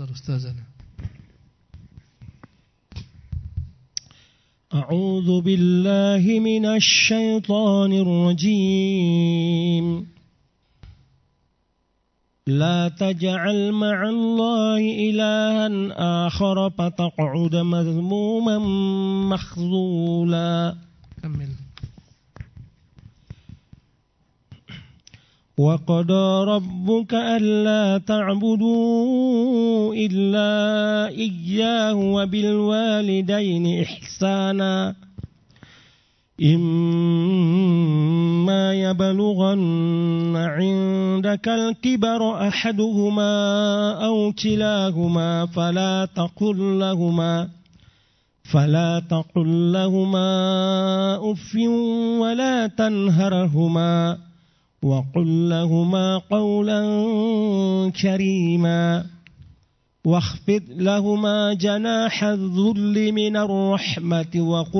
تفضل أستاذنا. أعوذ بالله من الشيطان الرجيم. لا تجعل مع الله إلها آخر فتقعد مذموما مخذولا. كمل. وقضى ربك ألا تعبدوا إلا إياه وبالوالدين إحسانا إما يبلغن عندك الكبر أحدهما أو كلاهما فلا تقل لهما أف ولا تنهرهما وقل لهما قولا كريما واخفض لهما جناح الذل من الرحمة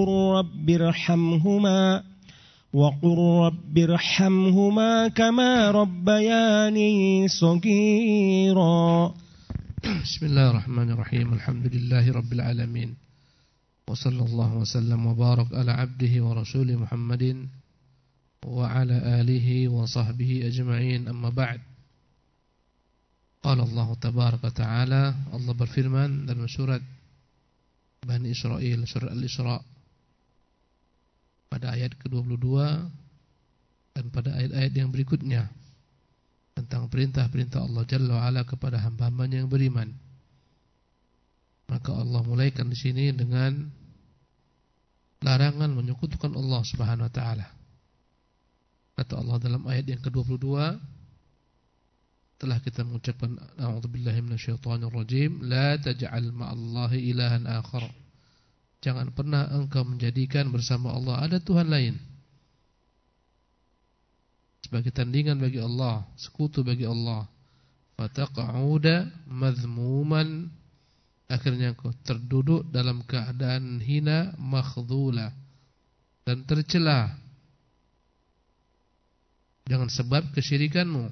وقل رب ارحمهما كما ربياني صغيرا. بسم الله الرحمن الرحيم. الحمد لله رب العالمين وصلى الله وسلم وبارك على عبده ورسوله محمد وعلى آله وصحبه أجمعين. أما بعد. Qala Allah tabaraka ta'ala, Allah berfirman dalam surat Bani Israel, surat Al-Isra, pada ayat ke-22 dan pada ayat-ayat yang berikutnya tentang perintah-perintah Allah Jalla wa'ala kepada hamba-hambanya yang beriman. Maka Allah mulaikan di sini dengan larangan menyekutukan Allah Subhanahu wa ta'ala. Kata Allah dalam ayat yang ke-22, setelah kita mengucapkan a'udzubillahi minasyaitonir rajim, la taj'al ma'allahi ilahan akhar. Jangan pernah engkau menjadikan bersama Allah ada Tuhan lain sebagai tandingan bagi Allah, sekutu bagi Allah. Fataq'uda madhmuman, akhirnya engkau terduduk dalam keadaan hina, makhdhula, dan tercela dengan sebab kesyirikanmu.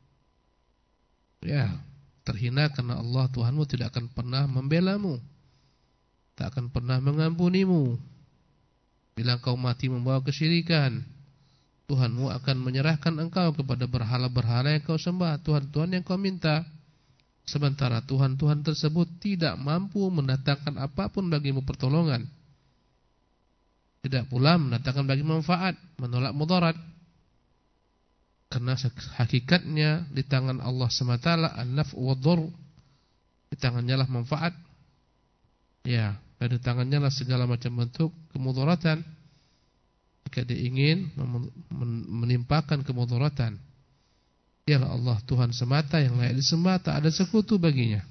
Ya, terhina karena Allah Tuhanmu tidak akan pernah membelamu, tak akan pernah mengampunimu. Bila engkau mati membawa kesyirikan, Tuhanmu akan menyerahkan engkau kepada berhala-berhala yang kau sembah, Tuhan-Tuhan yang kau minta. Sementara Tuhan-Tuhan tersebut tidak mampu mendatangkan apapun bagimu pertolongan, tidak pula mendatangkan bagimu manfaat, menolak mudarat. Karena hakikatnya di tangan Allah semata an-naf' wa dhur, di tangannya lah manfaat, ya, dan di tangannya lah segala macam bentuk kemudaratan. Jika dia ingin menimpakan kemudaratan, dialah Allah Tuhan semata yang layak disembah, tak ada sekutu baginya.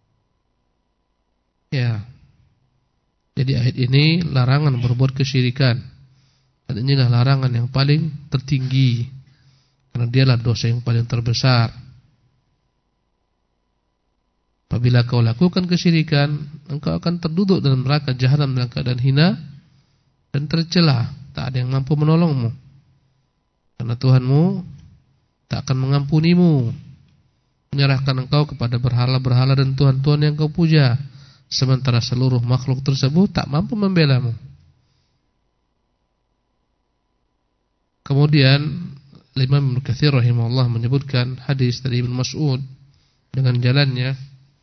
Ya, jadi ayat ini larangan berbuat kesyirikan, dan inilah larangan yang paling tertinggi, karena dialah dosa yang paling terbesar. Apabila kau lakukan kesyirikan, engkau akan terduduk dalam neraka jahanam dalam keadaan hina dan tercela, tak ada yang mampu menolongmu. Karena Tuhanmu tak akan mengampunimu, menyerahkan engkau kepada berhala-berhala dan tuhan-tuhan yang kau puja, sementara seluruh makhluk tersebut tak mampu membelamu. Kemudian Imam Ibnu Katsir rahimahullah menyebutkan hadis dari Ibnu Mas'ud dengan jalannya.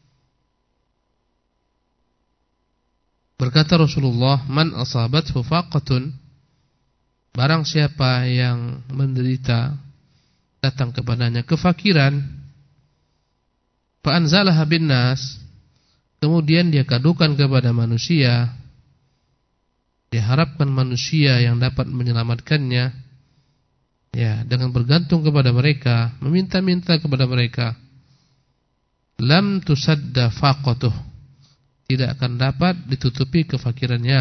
Berkata Rasulullah, "Man asabathu faqatun," barang siapa yang menderita, datang kepadanya kefakiran, fa anzalaha binnas, kemudian dia kadukan kepada manusia, diharapkan manusia yang dapat menyelamatkannya, ya, dengan bergantung kepada mereka, meminta-minta kepada mereka, lam tusadda faqatuh, tidak akan dapat ditutupi kefakirannya.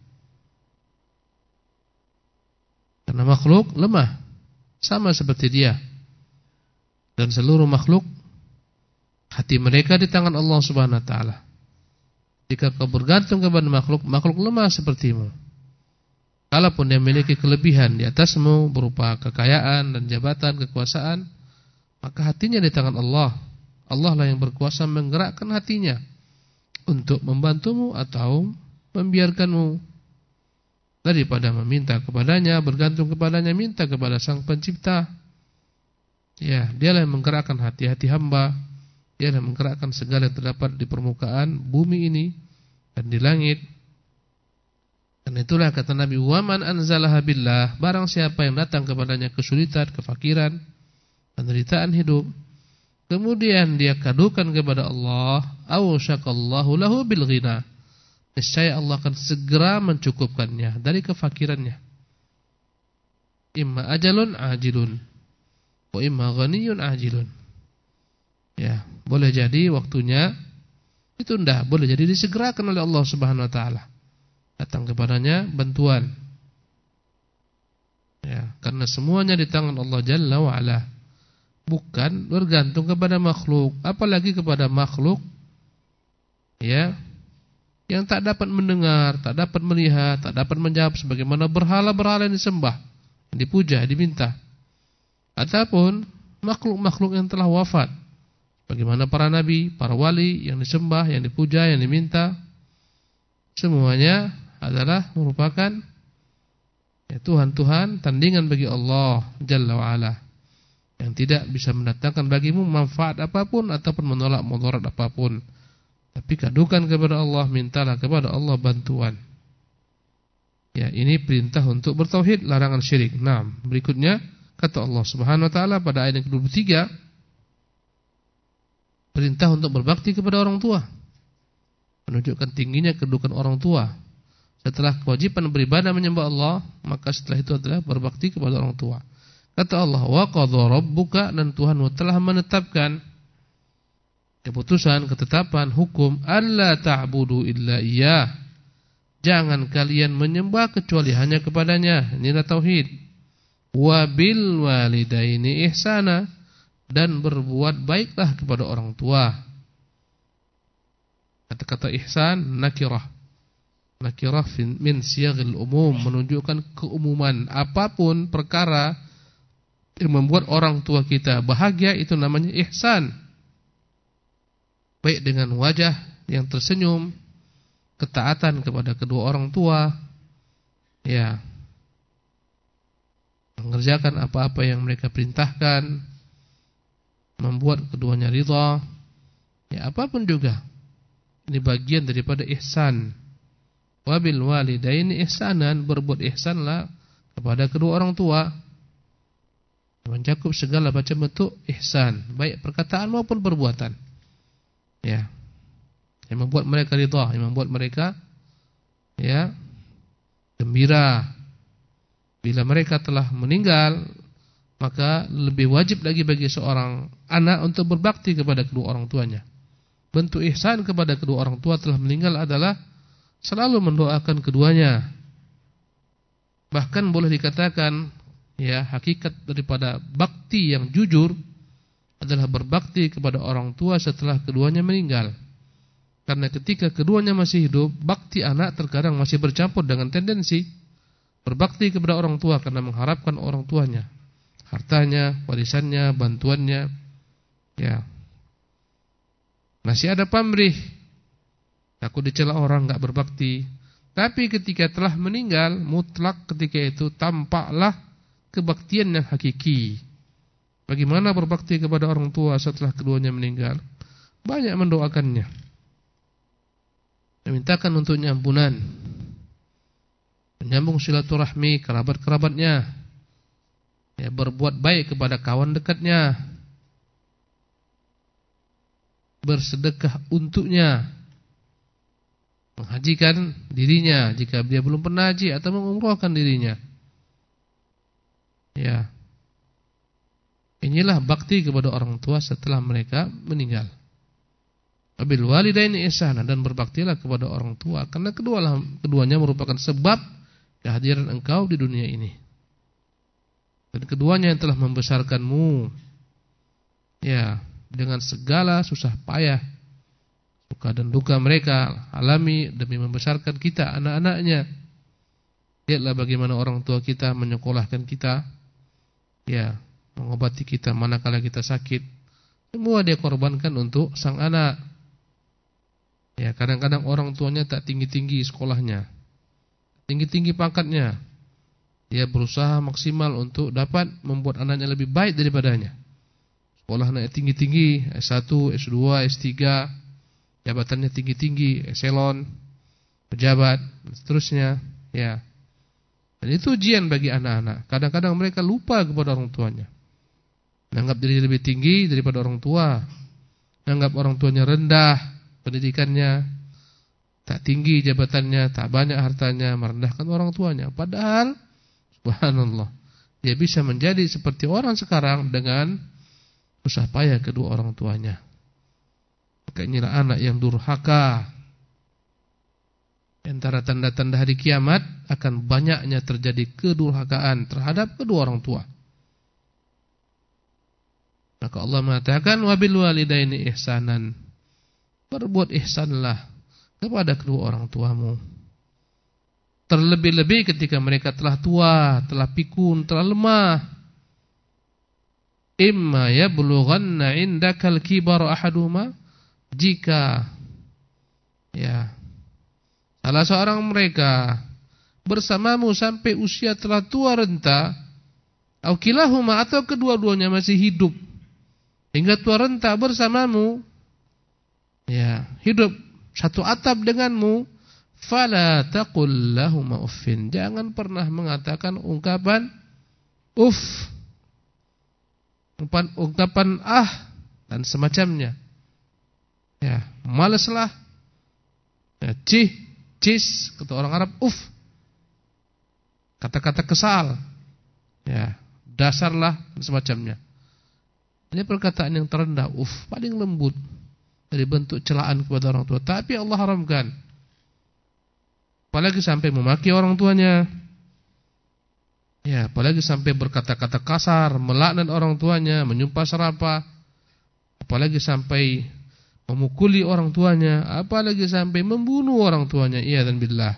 Karena makhluk lemah, sama seperti dia. Dan seluruh makhluk, hati mereka di tangan Allah Subhanahu wa ta'ala. Jika kau bergantung kepada makhluk, makhluk lemah sepertimu. Kalaupun dia memiliki kelebihan di atasmu berupa kekayaan dan jabatan, kekuasaan, maka hatinya di tangan Allah. Allah lah yang berkuasa menggerakkan hatinya untuk membantumu atau membiarkanmu. Daripada meminta kepadanya, bergantung kepadanya, minta kepada Sang Pencipta. Ya, dialah yang menggerakkan hati-hati hamba. Dialah yang menggerakkan segala yang terdapat di permukaan bumi ini dan di langit. Dan itulah kata Nabi, "Waman anzalaha billah", barang siapa yang datang kepadanya kesulitan, kefakiran, penderitaan hidup, kemudian dia kadukan kepada Allah, awsyakallahu lahu bil ghina, niscaya Allah akan segera mencukupkannya dari kefakirannya. Imma ajalun ajilun wa imma ghaniyun ajilun. Ya, boleh jadi waktunya ditunda, boleh jadi disegerakan oleh Allah Subhanahu wa taala. Datang kepadanya bantuan. Ya, karena semuanya di tangan Allah Jalla wa ala. Bukan bergantung kepada makhluk, apalagi kepada makhluk ya yang tak dapat mendengar, tak dapat melihat, tak dapat menjawab, sebagaimana berhala-berhala yang disembah, yang dipuja, diminta. Ataupun makhluk-makhluk yang telah wafat, bagaimana para nabi, para wali yang disembah, yang dipuja, yang diminta, semuanya adalah merupakan ya, Tuhan-Tuhan tandingan bagi Allah Jalla wa'ala, yang tidak bisa mendatangkan bagimu manfaat apapun ataupun menolak mudarat apapun. Tapi kadukan kepada Allah, mintalah kepada Allah bantuan. Ya, ini perintah untuk bertauhid, larangan syirik. Nah, berikutnya kata Allah Subhanahu wa taala pada ayat yang ke-23, perintah untuk berbakti kepada orang tua. Menunjukkan tingginya kedudukan orang tua. Setelah kewajiban beribadah menyembah Allah, maka setelah itu adalah berbakti kepada orang tua. Kata Allah, "Wa qadha rabbuka", dan Tuhanmu telah menetapkan keputusan, ketetapan, hukum, alla ta'budu illa iyyah, jangan kalian menyembah kecuali hanya kepadanya. Inilah tauhid. Wa bil walidaini ihsana, dan berbuat baiklah kepada orang tua. Kata-kata ihsan nakirah. Nakirah min siyaghil umum, menunjukkan keumuman. Apapun perkara yang membuat orang tua kita bahagia, itu namanya ihsan. Baik dengan wajah yang tersenyum, ketaatan kepada kedua orang tua, ya, mengerjakan apa-apa yang mereka perintahkan, membuat keduanya ridha, ya, apapun juga. Ini bagian daripada ihsan. Wabil walidaini ihsanan, berbuat ihsanlah kepada kedua orang tua, mencakup segala macam bentuk ihsan, baik perkataan maupun perbuatan. Ya, yang membuat mereka ridha, yang membuat mereka ya gembira. Bila mereka telah meninggal, maka lebih wajib lagi bagi seorang anak untuk berbakti kepada kedua orang tuanya. Bentuk ihsan kepada kedua orang tua telah meninggal adalah selalu mendoakan keduanya. Bahkan boleh dikatakan ya, hakikat daripada bakti yang jujur adalah berbakti kepada orang tua setelah keduanya meninggal. Karena ketika keduanya masih hidup, bakti anak terkadang masih bercampur dengan tendensi berbakti kepada orang tua karena mengharapkan orang tuanya, hartanya, warisannya, bantuannya. Ya, masih ada pamrih, takut dicela orang enggak berbakti. Tapi ketika telah meninggal, mutlak ketika itu tampaklah kebaktian yang hakiki. Bagaimana berbakti kepada orang tua setelah keduanya meninggal? Banyak mendoakannya, memintakan untuknya ampunan, menyambung silaturahmi kerabat-kerabatnya, ya, berbuat baik kepada kawan dekatnya, bersedekah untuknya, menghajikan dirinya jika dia belum pernah haji, atau mengumrahkan dirinya. Ya, inilah bakti kepada orang tua setelah mereka meninggal. Wabil walidaini ihsana, dan berbaktilah kepada orang tua karena keduanya merupakan sebab kehadiran engkau di dunia ini. Dan keduanya yang telah membesarkanmu, ya, dengan segala susah payah, suka dan duka mereka alami demi membesarkan kita, anak-anaknya. Lihatlah bagaimana orang tua kita menyekolahkan kita, ya, mengobati kita manakala kita sakit. Semua dia korbankan untuk sang anak. Ya, kadang-kadang orang tuanya tak tinggi-tinggi sekolahnya, tinggi-tinggi pangkatnya. Dia berusaha maksimal untuk dapat membuat anaknya lebih baik daripadanya. Sekolah naik tinggi-tinggi, S1, S2, S3, jabatannya tinggi-tinggi, eselon, pejabat, dan seterusnya. Ya. Dan itu ujian bagi anak-anak. Kadang-kadang mereka lupa kepada orang tuanya. Menganggap diri lebih tinggi daripada orang tua. Menganggap orang tuanya rendah pendidikannya, tak tinggi jabatannya, tak banyak hartanya, merendahkan orang tuanya. Padahal subhanallah, dia bisa menjadi seperti orang sekarang dengan susah payah kedua orang tuanya. Maka inilah anak yang durhaka. Antara tanda-tanda hari kiamat akan banyaknya terjadi kedurhakaan terhadap kedua orang tua. Maka Allah mengatakan wabil walidaini ihsanan. Berbuat ihsanlah kepada kedua orang tuamu. Terlebih-lebih ketika mereka telah tua, telah pikun, telah lemah. Imma yablughanna indakal kibar ahaduhuma, jika salah seorang mereka bersamamu sampai usia telah tua renta, au kilahuma, atau kedua-duanya masih hidup hingga tua renta bersamamu, hidup satu atap denganmu, fala taqul lahuma uffin, jangan pernah mengatakan ungkapan uff, ungkapan dan semacamnya. Malaslah, cis, kata orang Arab, uff, kata-kata kesal, dasarlah dan semacamnya. Ini perkataan yang terendah, uff, paling lembut dari bentuk celaan kepada orang tua. Tapi Allah haramkan. Apalagi sampai memaki orang tuanya. Apalagi sampai berkata-kata kasar, melaknat orang tuanya, menyumpah serapah. Apalagi sampai memukuli orang tuanya, apalagi sampai membunuh orang tuanya. Dan billah.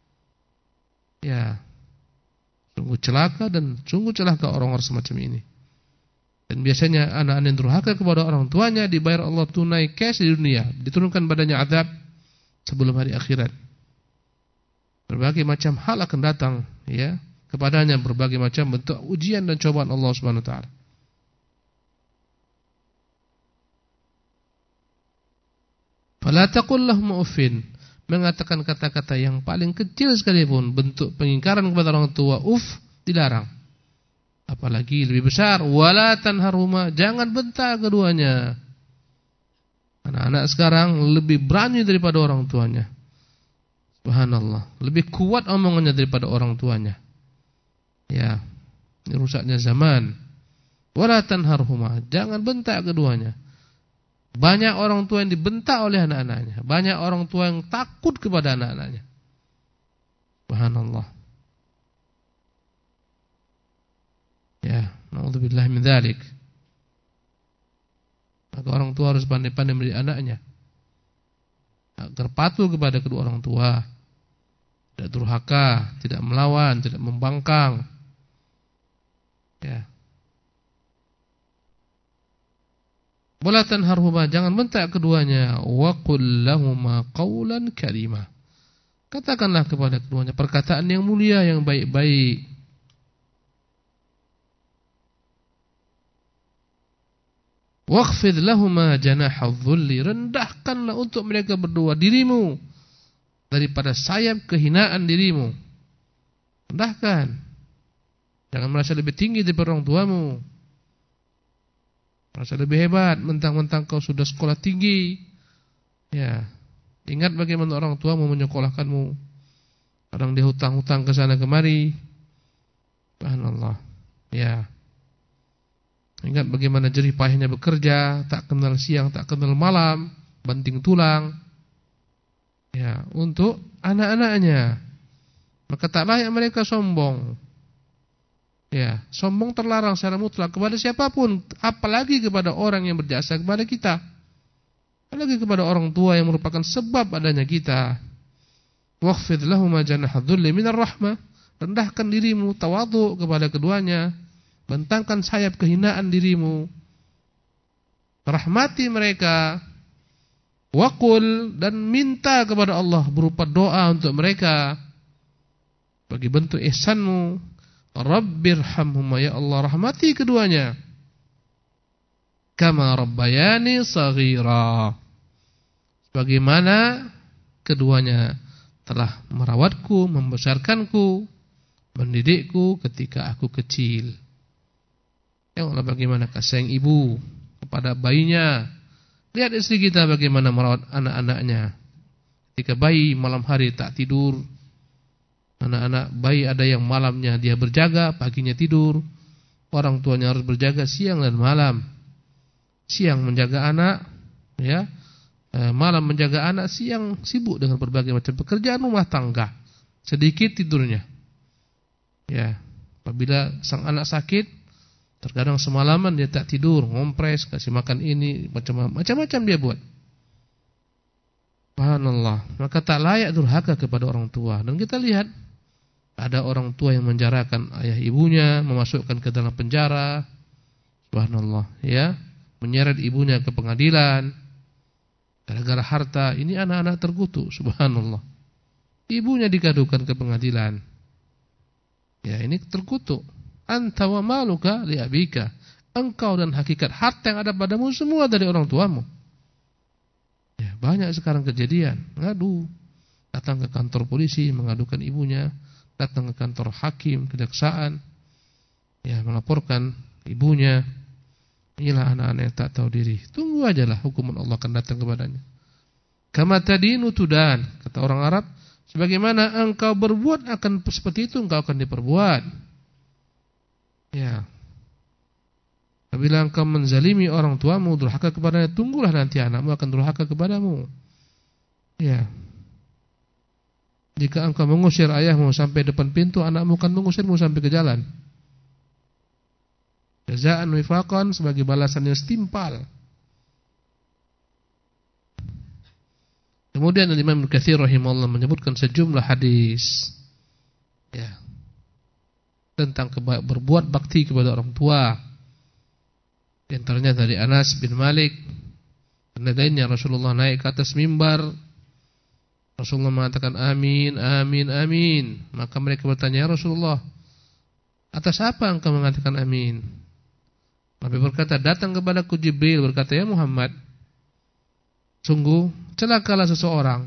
Sungguh celaka dan sungguh celaka orang-orang semacam ini. Dan biasanya anak-anak yang durhaka kepada orang tuanya dibayar Allah tunai cash di dunia, diturunkan badannya azab sebelum hari akhirat. Berbagai macam hal akan datang kepadanya, berbagai macam bentuk ujian dan cobaan Allah Subhanahu wa taala. Fala taqul lahum uffin, mengatakan kata-kata yang paling kecil sekalipun bentuk pengingkaran kepada orang tua, dilarang. Apalagi lebih besar, wala tanharhuma, jangan bentak keduanya. Anak-anak sekarang lebih berani daripada orang tuanya. Subhanallah, lebih kuat omongannya daripada orang tuanya. Ini rusaknya zaman. Wala tanharhuma, jangan bentak keduanya. Banyak orang tua yang dibentak oleh anak-anaknya, banyak orang tua yang takut kepada anak-anaknya. Subhanallah. Na'udzubillah min dzalik. Maka orang tua harus pandai-pandai mendidik anaknya agar patuh kepada kedua orang tua, tidak durhaka, tidak melawan, tidak membangkang. Wala tanharhuma, jangan bentak keduanya. Wa qul lahuma qawlan karima, katakanlah kepada keduanya perkataan yang mulia, yang baik-baik. Wakhfid lahuma janaha dhulli, rendahkanlah untuk mereka berdua dirimu daripada sayap kehinaan dirimu. Rendahkan. Jangan merasa lebih tinggi daripada orang tuamu, merasa lebih hebat mentang-mentang kau sudah sekolah tinggi. Ingat bagaimana orang tuamu menyekolahkanmu. Kadang dia hutang-hutang ke sana kemari. Subhanallah. Ingat bagaimana jerih payahnya bekerja, tak kenal siang, tak kenal malam, banting tulang, untuk anak-anaknya. Maka tak layak mereka sombong. Sombong terlarang secara mutlak kepada siapapun, apalagi kepada orang yang berjasa kepada kita, apalagi kepada orang tua yang merupakan sebab adanya kita. Wakhfid lahuma janaha dhulli minar rahmah, rendahkan dirimu, tawadhu kepada keduanya. Bentangkan sayap kehinaan dirimu. rahmati mereka. Waqul, dan minta kepada Allah berupa doa untuk mereka. Bagi bentuk ihsanmu, Rabbirhamhuma, ya Allah rahmati keduanya. Kama rabbayani saghira, bagaimana keduanya telah merawatku, membesarkanku, mendidikku ketika aku kecil. Ya Allah, bagaimana kasih sayang ibu kepada bayinya. Lihat istri kita bagaimana merawat anak-anaknya. Ketika bayi malam hari tak tidur. Anak-anak bayi ada yang malamnya dia berjaga, paginya tidur. Orang tuanya harus berjaga siang dan malam. Siang menjaga anak, ya, malam menjaga anak, siang sibuk dengan berbagai macam pekerjaan rumah tangga. Sedikit tidurnya. Ya, apabila sang anak sakit, terkadang semalaman dia tak tidur, ngompres, kasih makan ini, macam-macam dia buat. Subhanallah, maka tak layak durhaka kepada orang tua. Dan kita lihat ada orang tua yang menjarakan ayah ibunya, memasukkan ke dalam penjara. Subhanallah, ya, menyeret ibunya ke pengadilan gara-gara harta. Ini anak-anak terkutuk. Subhanallah, ibunya dikadukan ke pengadilan. Ya, ini terkutuk. Anta wa maluka li abika, engkau dan hakikat harta yang ada padamu semua dari orang tuamu. Ya, banyak sekarang kejadian ngadu, datang ke kantor polisi mengadukan ibunya, datang ke kantor hakim, kejaksaan, ya, melaporkan ibunya. Inilah anak-anak yang tak tahu diri. Tunggu ajalah hukuman Allah akan datang kepadanya. Kama tadinu tudan, kata orang Arab, sebagaimana engkau berbuat akan seperti itu engkau akan diperbuat. Ya. Apabila engkau menzalimi orang tuamu, durhaka kepadanya, tunggulah nanti anakmu akan durhaka kepadamu. Ya. Jika engkau mengusir ayahmu sampai depan pintu, anakmu akan mengusirmu sampai ke jalan. Jazaan wifaqan, sebagai balasan yang setimpal. Kemudian Imam Ibnu Katsir rahimahullah menyebutkan sejumlah hadis. Ya. Tentang berbuat bakti kepada orang tua. Di antaranya dari Anas bin Malik, dan lainnya Rasulullah naik ke atas mimbar. Rasulullah mengatakan amin, amin, amin. Maka mereka bertanya, ya Rasulullah, atas apa engkau mengatakan amin? Nabi berkata, datang kepadaku Jibril berkata, ya Muhammad, sungguh celakalah seseorang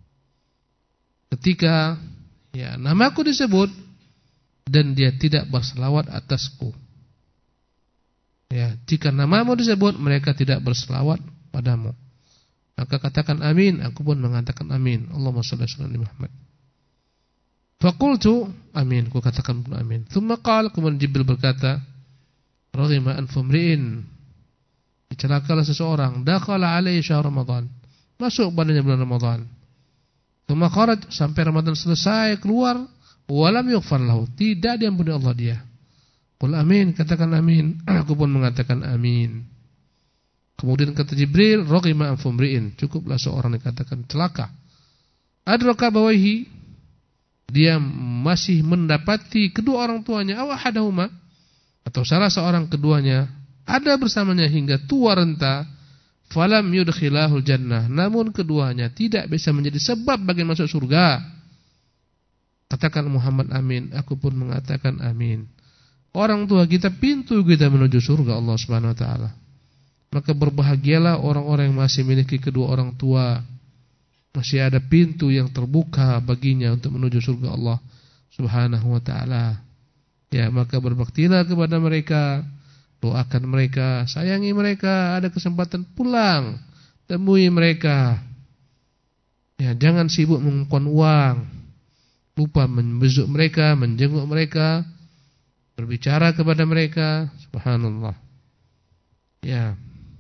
ketika, ya, namaku disebut dan dia tidak berselawat atasku. Ya, jika namamu disebut mereka tidak berselawat padamu, maka katakan amin. Aku pun mengatakan amin. Allahumma shalli ala Muhammad. Faqultu amin, aku katakan pun amin. Tsumma qala, kemudian Jibril berkata, raghima anfu mri'in, celakalah seseorang, dakhala alaihi syahr Ramadan, masuk padanya bulan Ramadan. Tsumma kharaj, sampai Ramadan selesai keluar, walam yughfar lahu, tidak diampuni Allah dia. Qul amin, katakan amin. Aku pun mengatakan amin. Kemudian kata Jibril, raghima anfu mri'in, cukuplah seorang dikatakan celaka. Adraka bawahi, dia masih mendapati kedua orang tuanya, aw ahadahuma, atau salah seorang keduanya ada bersamanya hingga tua renta, falam yudkhilahul jannah, namun keduanya tidak bisa menjadi sebab bagi masuk surga. Katakan Muhammad amin, aku pun mengatakan amin. Orang tua kita pintu kita menuju surga Allah Subhanahu wa taala. Maka berbahagialah orang-orang yang masih memiliki kedua orang tua, masih ada pintu yang terbuka baginya untuk menuju surga Allah Subhanahu wa taala. Ya, maka berbaktilah kepada mereka, doakan mereka, sayangi mereka, ada kesempatan pulang, temui mereka. Ya, jangan sibuk mengumpulkan uang, lupa membesuk mereka, menjenguk mereka, berbicara kepada mereka. Subhanallah. Ya.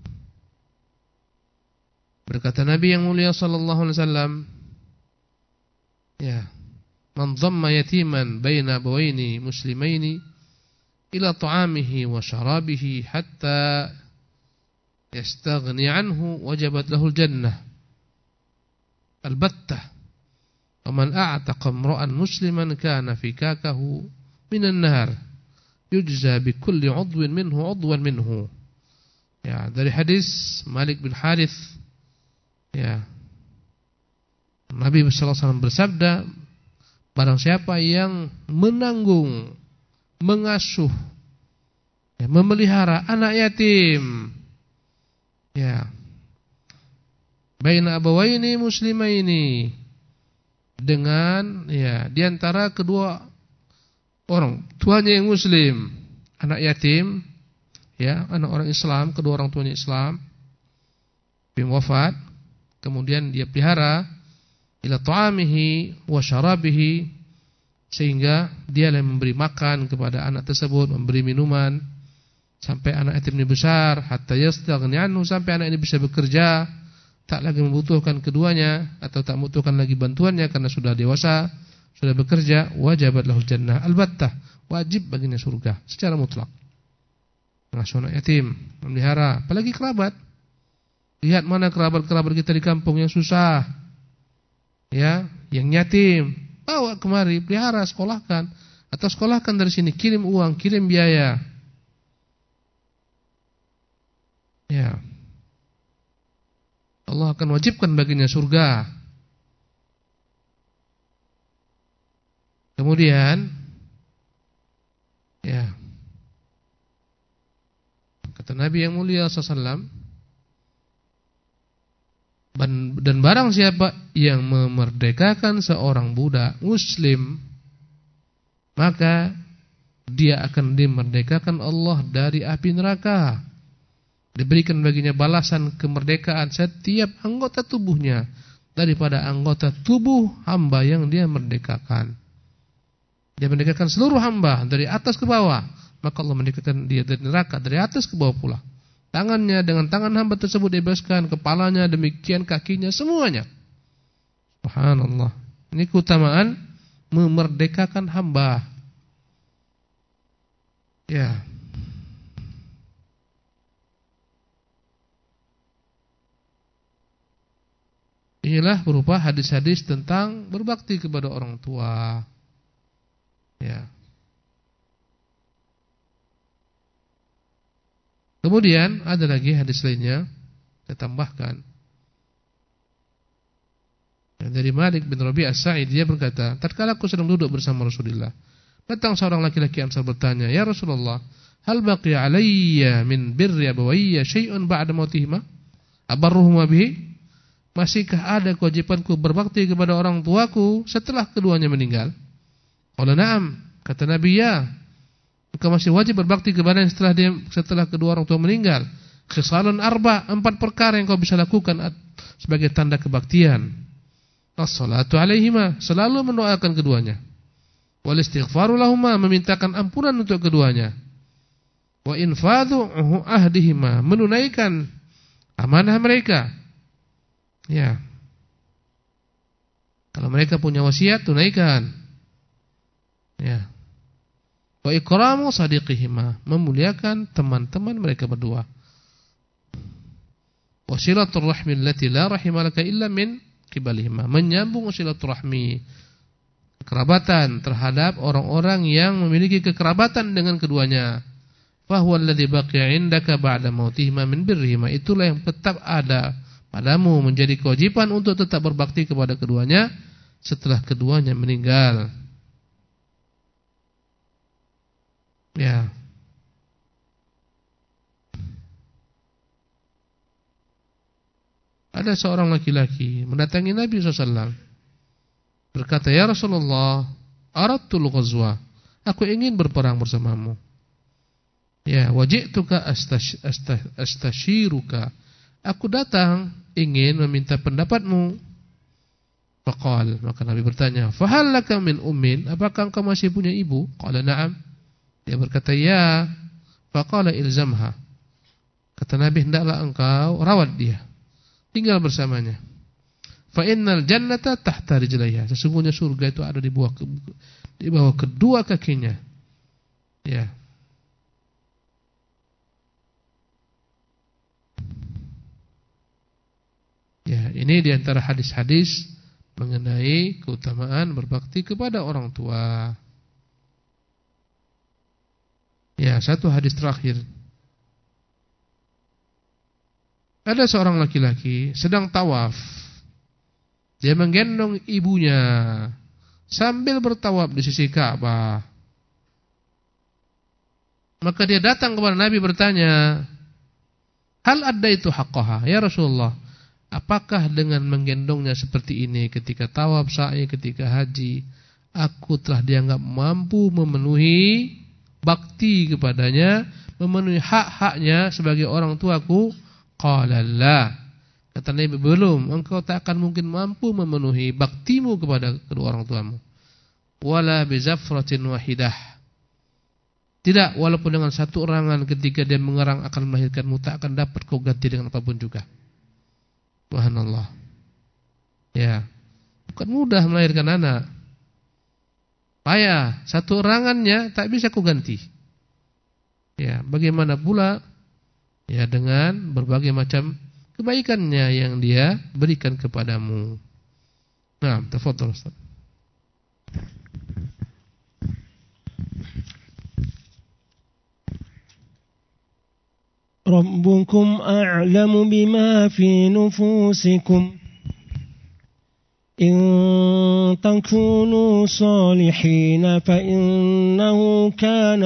Berkata Nabi yang mulia sallallahu alaihi wasallam, ya, man dhamma yatiman baina abawaini muslimaini ila ta'amihi wa syarabihi hatta yastaghni anhu wajabat lahul jannah albattah. Wa man a'taqa imra'an musliman kana fikakahu minan nar yujza bi kulli 'udwin minhu 'udwan minhu Ya, dari hadis Malik bin Harith, ya, Nabi sallallahu alaihi wasallam bersabda, barang siapa yang menanggung, mengasuh, ya, memelihara anak yatim, ya, baina abawaini muslimaini, dengan, ya, di antara kedua orang tuanya yang muslim, anak yatim, ya, anak orang Islam, kedua orang tuanya Islam, wafat, kemudian dia pelihara, ila ta'amihi wa syarabihi, sehingga dia yang memberi makan kepada anak tersebut, memberi minuman sampai anak yatim ini besar, hatta yastaghni anhu, sampai anak ini bisa bekerja, tak lagi membutuhkan keduanya atau tak membutuhkan lagi bantuannya karena sudah dewasa, sudah bekerja, wajibat lahul jannah, albattah wajib baginya surga secara mutlak. Mengasuh anak yatim, memelihara, apalagi kerabat. Lihat mana kerabat-kerabat kita di kampung yang susah, ya, yang yatim, bawa kemari, pelihara, sekolahkan, atau sekolahkan dari sini, kirim uang, kirim biaya. Ya, Allah akan wajibkan baginya surga. Kemudian, ya, kata Nabi yang mulia sallallahu, dan barang siapa yang memerdekakan seorang budak muslim, maka dia akan dimerdekakan Allah dari api neraka. Diberikan baginya balasan kemerdekaan setiap anggota tubuhnya daripada anggota tubuh hamba yang dia merdekakan. Dia merdekakan seluruh hamba dari atas ke bawah, maka Allah merdekakan dia dari neraka dari atas ke bawah pula. Tangannya dengan tangan hamba tersebut dibebaskan, kepalanya, demikian kakinya, semuanya. Subhanallah. Ini keutamaan memerdekakan hamba. Ya. Inilah berupa hadis-hadis tentang berbakti kepada orang tua. Ya. Kemudian ada lagi hadis lainnya, saya tambahkan. Dari Malik bin Rabi' As-Sa'id, dia berkata, tatkala aku sedang duduk bersama Rasulullah, datang seorang laki-laki Ansar bertanya, "Ya Rasulullah, hal baqiya alayya min birri abawayya syai'un ba'da mautihima? Abarruhuma bihi?" Masihkah ada kewajibanku berbakti kepada orang tuaku setelah keduanya meninggal? Qala na'am, kata Nabi, ya. Engkau masih wajib berbakti kepadanya setelah kedua orang tua meninggal. Khisalun arba, 4 perkara yang kau bisa lakukan sebagai tanda kebaktian. As-salatu alaihima, selalu mendoakan keduanya. Wal istighfaru lahuma, memintakan ampunan untuk keduanya. Wa infadhu ahdihima, menunaikan amanah mereka. Ya. Kalau mereka punya wasiat, tunaikan. Ya. Wa ikramu sadiqihima, memuliakan teman-teman mereka berdua. Wa silatur rahmi allati la rahimalaka illa min qibalihima, menyambung silaturahmi, kekerabatan terhadap orang-orang yang memiliki kekerabatan dengan keduanya. Fa huwa alladhi baqiya indaka ba'da mautihima min birrihima, itulah yang tetap ada padamu, menjadi kewajiban untuk tetap berbakti kepada keduanya setelah keduanya meninggal. Ya. Ada seorang laki-laki mendatangi Nabi SAW, berkata, "Ya Rasulullah, aradtul ghazwa, aku ingin berperang bersamamu. Ya, waji'tuka astashiruka, aku datang ingin meminta pendapatmu." Faqal, maka Nabi bertanya, "Fahal laka min ummin, apakah engkau masih punya ibu?" Qala na'am. Dia berkata, "Ya." Faqala ilzamha, kata Nabi, hendaklah engkau rawat dia, tinggal bersamanya. Fa innal jannata tahta rijlaiha, sesungguhnya surga itu ada di bawah kedua kakinya. Ya. Ya, ini diantara hadis-hadis mengenai keutamaan berbakti kepada orang tua. Ya, satu hadis terakhir. Ada seorang laki-laki sedang tawaf. Dia menggendong ibunya sambil bertawaf di sisi Ka'bah. Maka dia datang kepada Nabi bertanya, hal addaitu haqqaha ya Rasulullah, apakah dengan menggendongnya seperti ini ketika tawaf, sa'i, ketika haji, aku telah dianggap mampu memenuhi bakti kepadanya, memenuhi hak-haknya sebagai orang tuaku? Qala la. Kata Nabi, belum, engkau tak akan mungkin mampu memenuhi baktimu kepada kedua orang tuamu. Wala bizafratin wahidah. Tidak, walaupun dengan satu erangan ketika dia mengerang akan melahirkanmu, tak akan dapat kau ganti dengan apapun juga. Subhanallah. Ya, bukan mudah melahirkan anak. Payah, satu erangannya tak bisa kau ganti. Ya, bagaimana pula ya dengan berbagai macam kebaikannya yang dia berikan kepadamu. Nah, tafadhal Ustaz. ربكم أعلم بما في نفوسكم إن تكونوا صالحين فإنه كان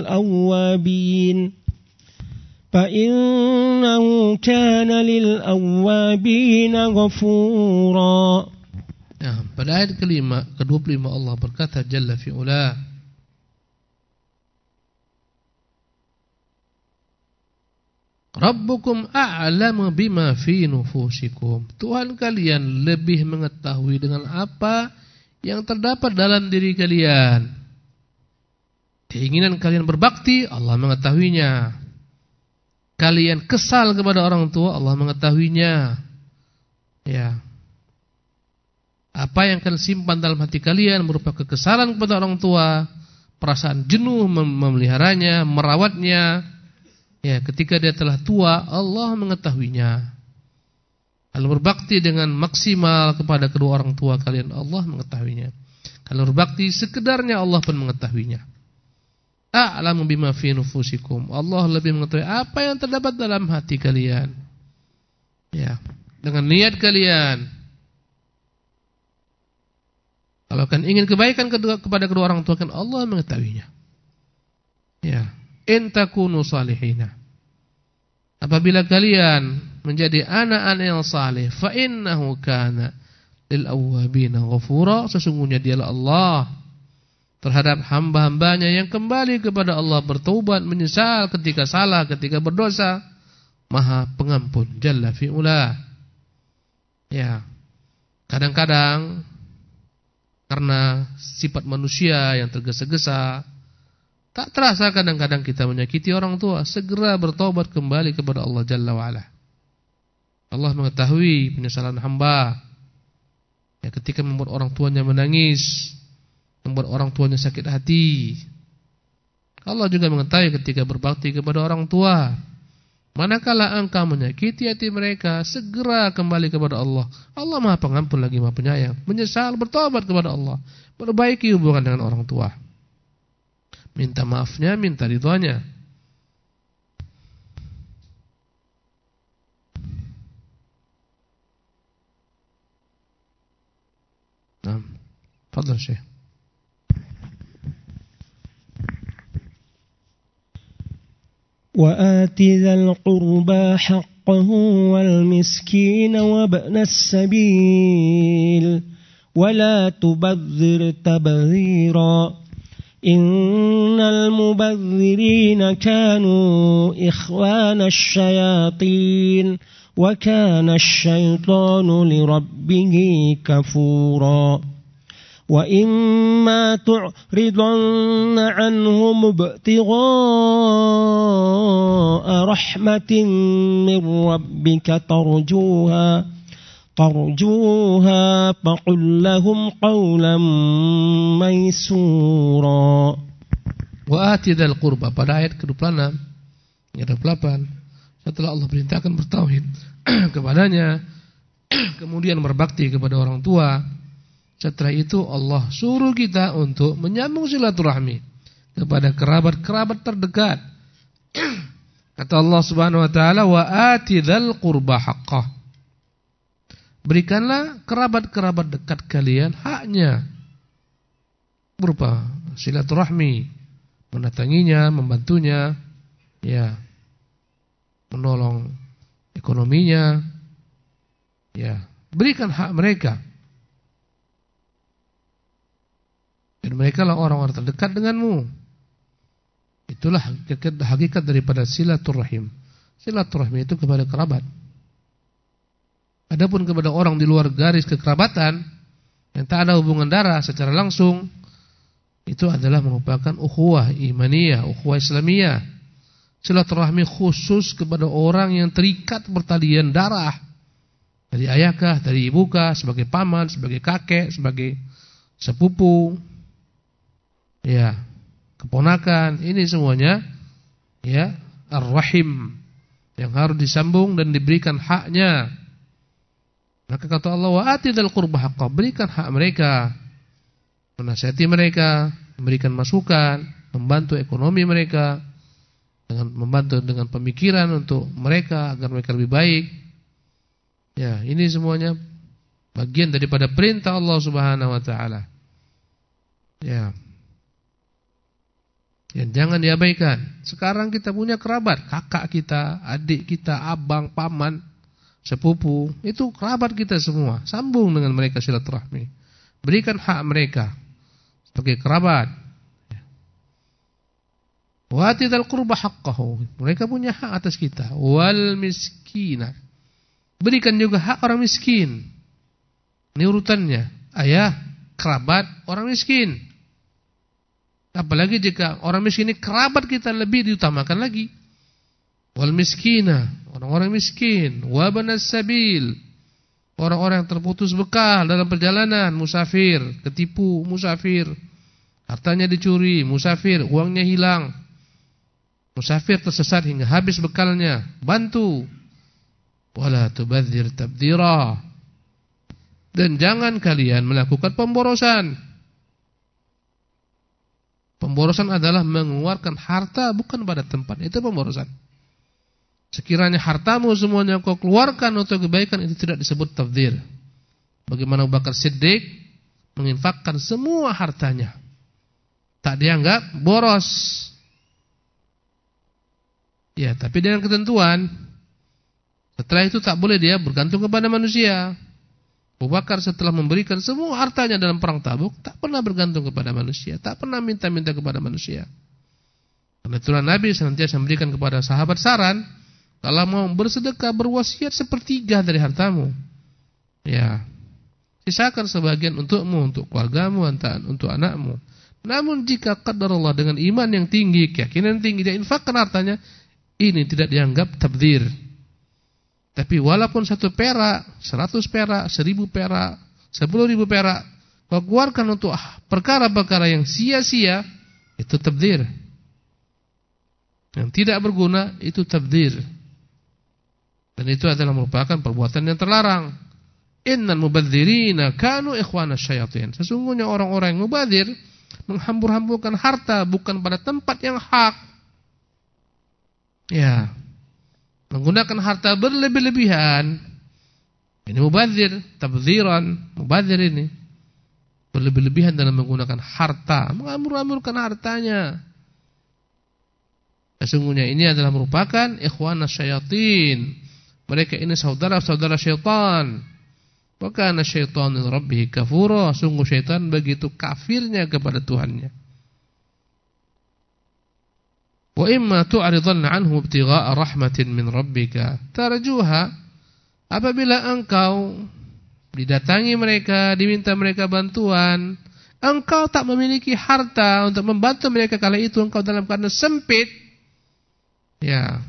للأوابين غفورا. Nah, pada ayat ke-25 Allah berkata Jalla fi'ula, Rabbukum a'lamu bima fi nufusikum. Tuhan kalian lebih mengetahui dengan apa yang terdapat dalam diri kalian. Keinginan kalian berbakti, Allah mengetahuinya. Kalian kesal kepada orang tua, Allah mengetahuinya. Ya. Apa yang kalian simpan dalam hati kalian berupa kekesalan kepada orang tua, perasaan jenuh memeliharanya, merawatnya. Ya, ketika dia telah tua, Allah mengetahuinya. Kalau berbakti dengan maksimal kepada kedua orang tua kalian, Allah mengetahuinya. Kalau berbakti sekedarnya, Allah pun mengetahuinya. A'lamu bima fi nufusikum. Allah lebih mengetahui apa yang terdapat dalam hati kalian. Ya, dengan niat kalian. Kalau kalian ingin kebaikan kepada kedua orang tua kan, Allah mengetahuinya. Ya. In takunu salihina. Apabila kalian menjadi anak-anak yang saleh, fa innahu kana lil awwabina ghafura. Sesungguhnya dialah Allah terhadap hamba-hambanya yang kembali kepada Allah, bertaubat, menyesal ketika salah, ketika berdosa, Maha Pengampun Jalla fi'ula. Ya. Kadang-kadang karena sifat manusia yang tergesa-gesa, tak terasa kadang-kadang kita menyakiti orang tua, segera bertobat kembali kepada Allah Jalla wa'ala. Allah mengetahui penyesalan hamba. Ya, ketika membuat orang tuanya menangis, membuat orang tuanya sakit hati. Allah juga mengetahui ketika berbakti kepada orang tua. Manakala engkau menyakiti hati mereka, segera kembali kepada Allah. Allah Maha Pengampun lagi Maha Penyayang. Menyesal, bertobat kepada Allah, perbaiki hubungan dengan orang tua. Minta maafnya, minta ridhonya. Nah, fadhal Syekh. وآت ذا القربى حقه والمسكين وابن السبيل ولا تبذر تبذيرا إن المبذرين كانوا إخوان الشياطين وكان الشيطان لربه كفورا وإما تعرضن عنهم ابتغاء رحمة من ربك ترجوها فقل لهم قولا ميسورا. وآت ذا القربى pada ayat ke-26 ayat 28 setelah Allah perintahkan bertauhid kepadanya kemudian berbakti kepada orang tua, setelah itu Allah suruh kita untuk menyambung silaturahmi kepada kerabat-kerabat terdekat Kata Allah Subhanahu wa taala, wa atidzal qurba haqqah. Berikanlah kerabat-kerabat dekat kalian haknya. Berupa silaturahmi, mendatanginya, membantunya, ya, menolong ekonominya, ya, berikan hak mereka. Dan mereka lah orang-orang terdekat denganmu. Itulah hakikat daripada silaturahim. Silaturahmi itu kepada kerabat. Adapun kepada orang di luar garis kekerabatan yang tak ada hubungan darah secara langsung, itu adalah merupakan ukhuwah imaniyah, ukhuwah islamiyah. Silaturahmi khusus kepada orang yang terikat pertalian darah. Dari ayahkah, dari ibukah, sebagai paman, sebagai kakek, sebagai sepupu, ya, keponakan. Ini semuanya, ya, ar-rahim, yang harus disambung dan diberikan haknya. Maka kata Allah, wa atidzal qurba haqqah, berikan hak mereka, menasihati mereka, memberikan masukan, membantu ekonomi mereka, dengan membantu dengan pemikiran untuk mereka agar mereka lebih baik. Ya, ini semuanya bagian daripada perintah Allah Subhanahu wa taala. Ya. Yang jangan diabaikan. Sekarang kita punya kerabat, kakak kita, adik kita, abang, paman, sepupu, itu kerabat kita semua. Sambung dengan mereka silaturahmi. Berikan hak mereka sebagai kerabat. Wa atidzal qurba haqqahu. Mereka punya hak atas kita. Wal miskina. Berikan juga hak orang miskin. Ini urutannya. Ayah, kerabat, orang miskin. Apalagi jika orang miskin ini kerabat kita, lebih diutamakan lagi. Wal miskina, orang-orang miskin. Wa banas sabil, orang-orang yang terputus bekal dalam perjalanan, musafir, ketipu, musafir, hartanya dicuri, musafir, uangnya hilang, musafir tersesat hingga habis bekalnya, bantu. Wala tubadzir tabdzira. Dan jangan kalian melakukan pemborosan. Pemborosan adalah mengeluarkan harta bukan pada tempat. Itu pemborosan. Sekiranya hartamu semuanya kau keluarkan untuk kebaikan, itu tidak disebut tabdzir. Bagaimana Abu Bakar Siddiq menginfakkan semua hartanya, tak dianggap boros. Ya, tapi dengan ketentuan. Setelah itu tak boleh dia bergantung kepada manusia. Abu Bakar setelah memberikan semua hartanya dalam perang Tabuk, tak pernah bergantung kepada manusia, tak pernah minta-minta kepada manusia. Karena itulah Nabi senantiasa memberikan kepada sahabat saran, kalau mau bersedekah, berwasiat sepertiga dari hartamu. Ya, sisakan sebagian untukmu, untuk keluargamu, untuk anakmu. Namun jika qadar Allah dengan iman yang tinggi, keyakinan yang tinggi, dia infakkan hartanya, ini tidak dianggap tabdzir. Tapi walaupun 1 perak, 100 perak, 1000 perak, 10.000 perak, kau keluarkan untuk perkara-perkara yang sia-sia, itu tabdzir. Yang tidak berguna, itu tabdzir. Dan itu adalah merupakan perbuatan yang terlarang. Innal mubadzirina kanu ikhwana syayatin. Sesungguhnya orang-orang yang mubadzir menghambur-hamburkan harta bukan pada tempat yang hak. Ya, menggunakan harta berlebih-lebihan. Ini mubadzir, tabdziran, mubadzir ini. Berlebih-lebihan dalam menggunakan harta, menghambur-hamburkan hartanya. Sesungguhnya ini adalah merupakan ikhwana syayatin. Mereka ini saudara-saudara syaitan. Wa kana syaitanu rabbih kafura. Sungguh syaitan begitu kafirnya kepada Tuhannya. Wa imma tu'ridanna anhu ibtigha'a rahmatin min rabbika tarjuha. Apabila engkau didatangi mereka, diminta mereka bantuan, engkau tak memiliki harta untuk membantu mereka kala itu, engkau dalam keadaan sempit. Ya.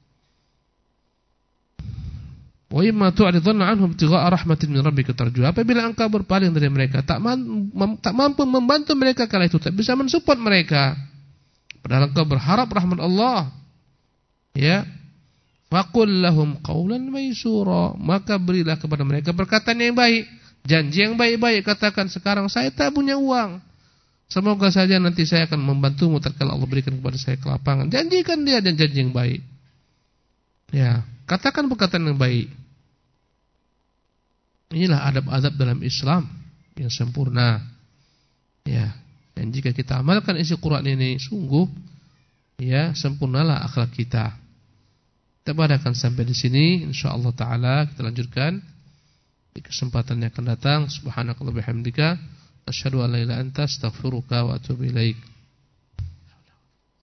Wa imma tu'ridanna anhum ibtigha'a rahmatin min rabbika tarjuha. Apabila engkau berpaling dari mereka, tak mampu membantu mereka kala itu, tak bisa mensupport mereka, padahal engkau berharap rahmat Allah, ya, faqul lahum qawlan maysura, maka berilah kepada mereka perkataan yang baik, janji yang baik-baik. Katakan, sekarang saya tak punya uang, semoga saja nanti saya akan membantumu tatkala Allah berikan kepada saya kelapangan. Janjikan dia dan janji yang baik. Ya, katakan perkataan yang baik. Inilah adab-adab dalam Islam yang sempurna. Ya, dan jika kita amalkan isi Quran ini sungguh, ya, sempurnalah akhlak kita. Kita badakan sampai di sini, insyaallah taala kita lanjutkan di kesempatan yang akan datang. Subhanakallah bihamdika asyhadu an la ilaha illa anta astaghfiruka wa atubu ilaik.